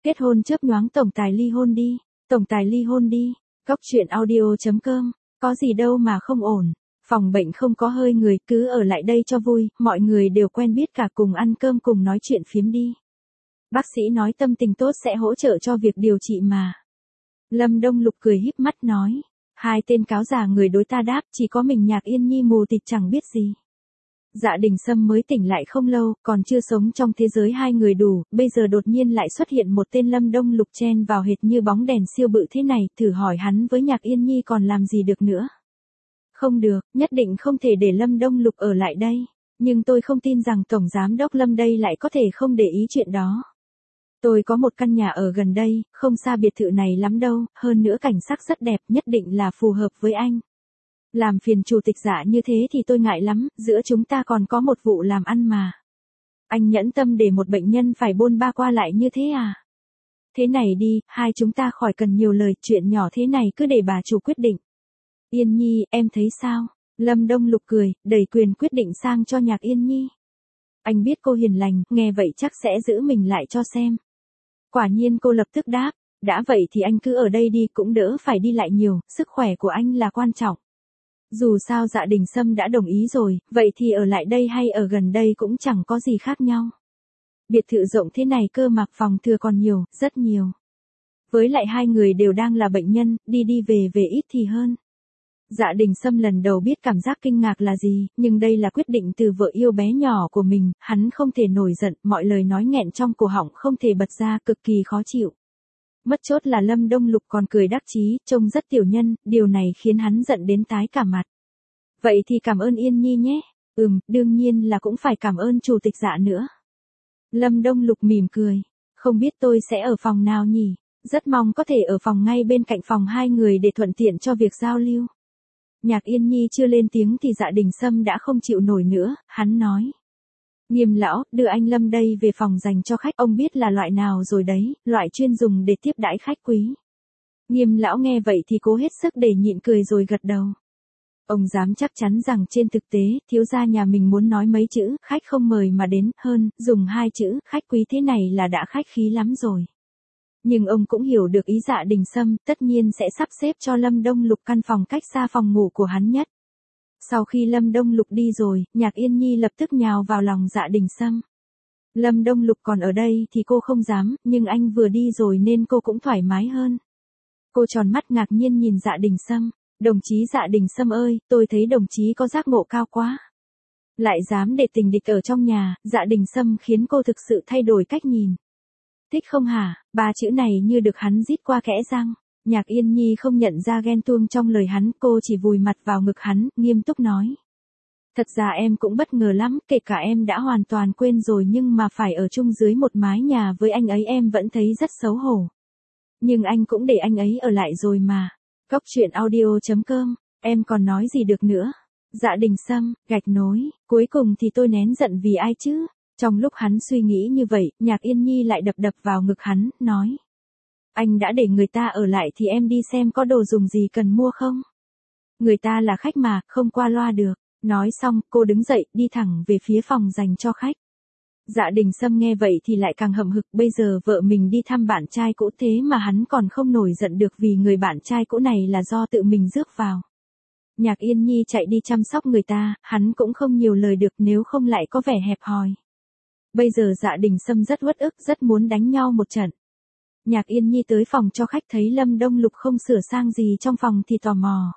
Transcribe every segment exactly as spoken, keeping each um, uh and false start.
Kết hôn chớp nhoáng tổng tài ly hôn đi, tổng tài ly hôn đi, Góc truyện audio chấm com, có gì đâu mà không ổn, phòng bệnh không có hơi người, cứ ở lại đây cho vui, mọi người đều quen biết cả, cùng ăn cơm cùng nói chuyện phiếm đi. Bác sĩ nói tâm tình tốt sẽ hỗ trợ cho việc điều trị mà. Lâm Đông Lục cười híp mắt nói, hai tên cáo già người đối ta đáp, chỉ có mình Nhạc Yên Nhi mù tịt chẳng biết gì. Dạ Đình Sâm mới tỉnh lại không lâu, còn chưa sống trong thế giới hai người đủ, bây giờ đột nhiên lại xuất hiện một tên Lâm Đông Lục chen vào hệt như bóng đèn siêu bự thế này, thử hỏi hắn với Nhạc Yên Nhi còn làm gì được nữa. Không được, nhất định không thể để Lâm Đông Lục ở lại đây, nhưng tôi không tin rằng Tổng Giám đốc Lâm đây lại có thể không để ý chuyện đó. Tôi có một căn nhà ở gần đây, không xa biệt thự này lắm đâu, hơn nữa cảnh sắc rất đẹp, nhất định là phù hợp với anh. Làm phiền chủ tịch Dạ như thế thì tôi ngại lắm, giữa chúng ta còn có một vụ làm ăn mà. Anh nhẫn tâm để một bệnh nhân phải bôn ba qua lại như thế à? Thế này đi, hai chúng ta khỏi cần nhiều lời, chuyện nhỏ thế này cứ để bà chủ quyết định. Yên Nhi, em thấy sao? Lâm Đông Lục cười, đẩy quyền quyết định sang cho Nhạc Yên Nhi. Anh biết cô hiền lành, nghe vậy chắc sẽ giữ mình lại cho xem. Quả nhiên cô lập tức đáp, đã vậy thì anh cứ ở đây đi, cũng đỡ phải đi lại nhiều, sức khỏe của anh là quan trọng. Dù sao Dạ Đình Sâm đã đồng ý rồi, vậy thì ở lại đây hay ở gần đây cũng chẳng có gì khác nhau. Biệt thự rộng thế này cơ mà phòng thừa còn nhiều, rất nhiều. Với lại hai người đều đang là bệnh nhân, đi đi về về ít thì hơn. Dạ Đình Sâm lần đầu biết cảm giác kinh ngạc là gì, nhưng đây là quyết định từ vợ yêu bé nhỏ của mình, hắn không thể nổi giận, mọi lời nói nghẹn trong cổ họng không thể bật ra, cực kỳ khó chịu. Mất chốt là Lâm Đông Lục còn cười đắc chí, trông rất tiểu nhân, điều này khiến hắn giận đến tái cả mặt. Vậy thì cảm ơn Yên Nhi nhé. Ừm, đương nhiên là cũng phải cảm ơn chủ tịch Dạ nữa. Lâm Đông Lục mỉm cười, không biết tôi sẽ ở phòng nào nhỉ, rất mong có thể ở phòng ngay bên cạnh phòng hai người để thuận tiện cho việc giao lưu. Nhạc Yên Nhi chưa lên tiếng thì Dạ Đình Sâm đã không chịu nổi nữa, hắn nói. Nghiêm lão, đưa anh Lâm đây về phòng dành cho khách, ông biết là loại nào rồi đấy, loại chuyên dùng để tiếp đãi khách quý. Nghiêm lão nghe vậy thì cố hết sức để nhịn cười rồi gật đầu. Ông dám chắc chắn rằng trên thực tế, thiếu gia nhà mình muốn nói mấy chữ, khách không mời mà đến, hơn, dùng hai chữ, khách quý thế này là đã khách khí lắm rồi. Nhưng ông cũng hiểu được ý Dạ Đình Sâm, tất nhiên sẽ sắp xếp cho Lâm Đông Lục căn phòng cách xa phòng ngủ của hắn nhất. Sau khi Lâm Đông Lục đi rồi, Nhạc Yên Nhi lập tức nhào vào lòng Dạ Đình Sâm. Lâm Đông Lục còn ở đây thì cô không dám, nhưng anh vừa đi rồi nên cô cũng thoải mái hơn. Cô tròn mắt ngạc nhiên nhìn Dạ Đình Sâm, đồng chí Dạ Đình Sâm ơi, tôi thấy đồng chí có giác ngộ cao quá. Lại dám để tình địch ở trong nhà, Dạ Đình Sâm khiến cô thực sự thay đổi cách nhìn. Thích không hả, ba chữ này như được hắn rít qua kẽ răng. Nhạc Yên Nhi không nhận ra ghen tuông trong lời hắn, cô chỉ vùi mặt vào ngực hắn, nghiêm túc nói. Thật ra em cũng bất ngờ lắm, kể cả em đã hoàn toàn quên rồi nhưng mà phải ở chung dưới một mái nhà với anh ấy em vẫn thấy rất xấu hổ. Nhưng anh cũng để anh ấy ở lại rồi mà. Góc truyện audio chấm com, em còn nói gì được nữa. Dạ Đình Sâm, gạch nối, cuối cùng thì tôi nén giận vì ai chứ? Trong lúc hắn suy nghĩ như vậy, Nhạc Yên Nhi lại đập đập vào ngực hắn, nói. Anh đã để người ta ở lại thì em đi xem có đồ dùng gì cần mua không? Người ta là khách mà, không qua loa được. Nói xong, cô đứng dậy, đi thẳng về phía phòng dành cho khách. Dạ Đình Sâm nghe vậy thì lại càng hậm hực, bây giờ vợ mình đi thăm bạn trai cũ thế mà hắn còn không nổi giận được vì người bạn trai cũ này là do tự mình rước vào. Nhạc Yên Nhi chạy đi chăm sóc người ta, hắn cũng không nhiều lời được nếu không lại có vẻ hẹp hòi. Bây giờ Dạ Đình Sâm rất uất ức, rất muốn đánh nhau một trận. Nhạc Yên Nhi tới phòng cho khách thấy Lâm Đông Lục không sửa sang gì trong phòng thì tò mò.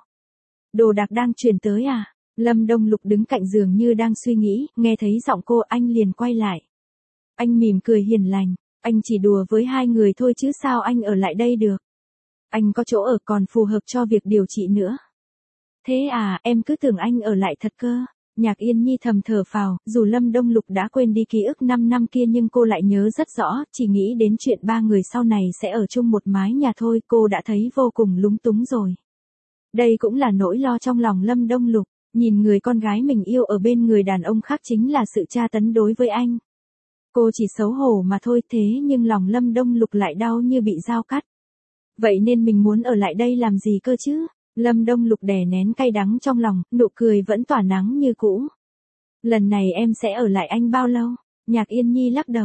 Đồ đạc đang chuyển tới à? Lâm Đông Lục đứng cạnh giường như đang suy nghĩ, nghe thấy giọng cô anh liền quay lại. Anh mỉm cười hiền lành, anh chỉ đùa với hai người thôi chứ sao anh ở lại đây được. Anh có chỗ ở còn phù hợp cho việc điều trị nữa. Thế à, em cứ tưởng anh ở lại thật cơ. Nhạc Yên Nhi thầm thở phào, dù Lâm Đông Lục đã quên đi ký ức năm năm kia nhưng cô lại nhớ rất rõ, chỉ nghĩ đến chuyện ba người sau này sẽ ở chung một mái nhà thôi, cô đã thấy vô cùng lúng túng rồi. Đây cũng là nỗi lo trong lòng Lâm Đông Lục, nhìn người con gái mình yêu ở bên người đàn ông khác chính là sự tra tấn đối với anh. Cô chỉ xấu hổ mà thôi, thế nhưng lòng Lâm Đông Lục lại đau như bị dao cắt. Vậy nên mình muốn ở lại đây làm gì cơ chứ? Lâm Đông Lục đè nén cay đắng trong lòng, nụ cười vẫn tỏa nắng như cũ. Lần này em sẽ ở lại anh bao lâu? Nhạc Yên Nhi lắc đầu.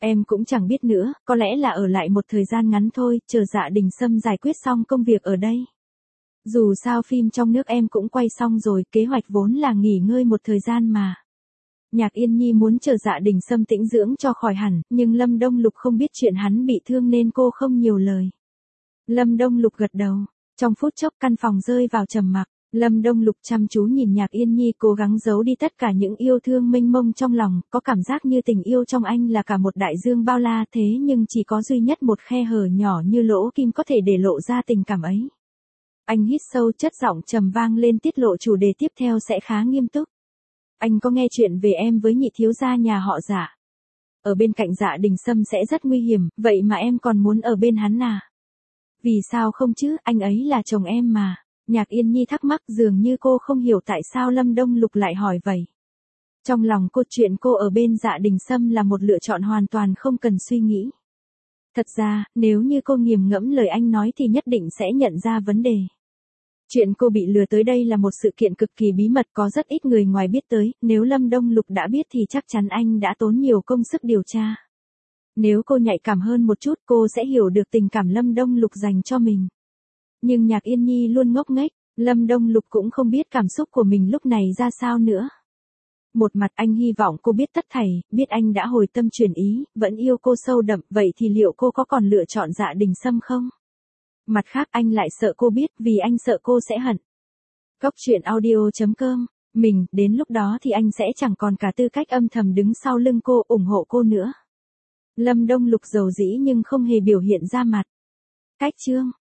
Em cũng chẳng biết nữa, có lẽ là ở lại một thời gian ngắn thôi, chờ Dạ Đình Sâm giải quyết xong công việc ở đây. Dù sao phim trong nước em cũng quay xong rồi, kế hoạch vốn là nghỉ ngơi một thời gian mà. Nhạc Yên Nhi muốn chờ Dạ Đình Sâm tĩnh dưỡng cho khỏi hẳn, nhưng Lâm Đông Lục không biết chuyện hắn bị thương nên cô không nhiều lời. Lâm Đông Lục gật đầu, trong phút chốc căn phòng rơi vào trầm mặc. Lâm Đông Lục chăm chú nhìn Nhạc Yên Nhi cố gắng giấu đi tất cả những yêu thương mênh mông trong lòng, có cảm giác như tình yêu trong anh là cả một đại dương bao la thế nhưng chỉ có duy nhất một khe hở nhỏ như lỗ kim có thể để lộ ra tình cảm ấy. Anh hít sâu, chất giọng trầm vang lên tiết lộ chủ đề tiếp theo sẽ khá nghiêm túc. Anh có nghe chuyện về em với nhị thiếu gia nhà họ Dạ. Ở bên cạnh Dạ Đình Sâm sẽ rất nguy hiểm, vậy mà em còn muốn ở bên hắn à? Vì sao không chứ, anh ấy là chồng em mà. Nhạc Yên Nhi thắc mắc, dường như cô không hiểu tại sao Lâm Đông Lục lại hỏi vậy. Trong lòng cô, chuyện cô ở bên Dạ Đình Sâm là một lựa chọn hoàn toàn không cần suy nghĩ. Thật ra, nếu như cô nghiền ngẫm lời anh nói thì nhất định sẽ nhận ra vấn đề. Chuyện cô bị lừa tới đây là một sự kiện cực kỳ bí mật, có rất ít người ngoài biết tới, nếu Lâm Đông Lục đã biết thì chắc chắn anh đã tốn nhiều công sức điều tra. Nếu cô nhạy cảm hơn một chút cô sẽ hiểu được tình cảm Lâm Đông Lục dành cho mình. Nhưng Nhạc Yên Nhi luôn ngốc nghếch, Lâm Đông Lục cũng không biết cảm xúc của mình lúc này ra sao nữa. Một mặt anh hy vọng cô biết tất thảy, biết anh đã hồi tâm chuyển ý, vẫn yêu cô sâu đậm, vậy thì liệu cô có còn lựa chọn Dạ Đình Sâm không? Mặt khác anh lại sợ cô biết, vì anh sợ cô sẽ hận. Góc truyện audio chấm com, mình, đến lúc đó thì anh sẽ chẳng còn cả tư cách âm thầm đứng sau lưng cô, ủng hộ cô nữa. Lâm Đông Lục giàu dĩ nhưng không hề biểu hiện ra mặt. Cách chương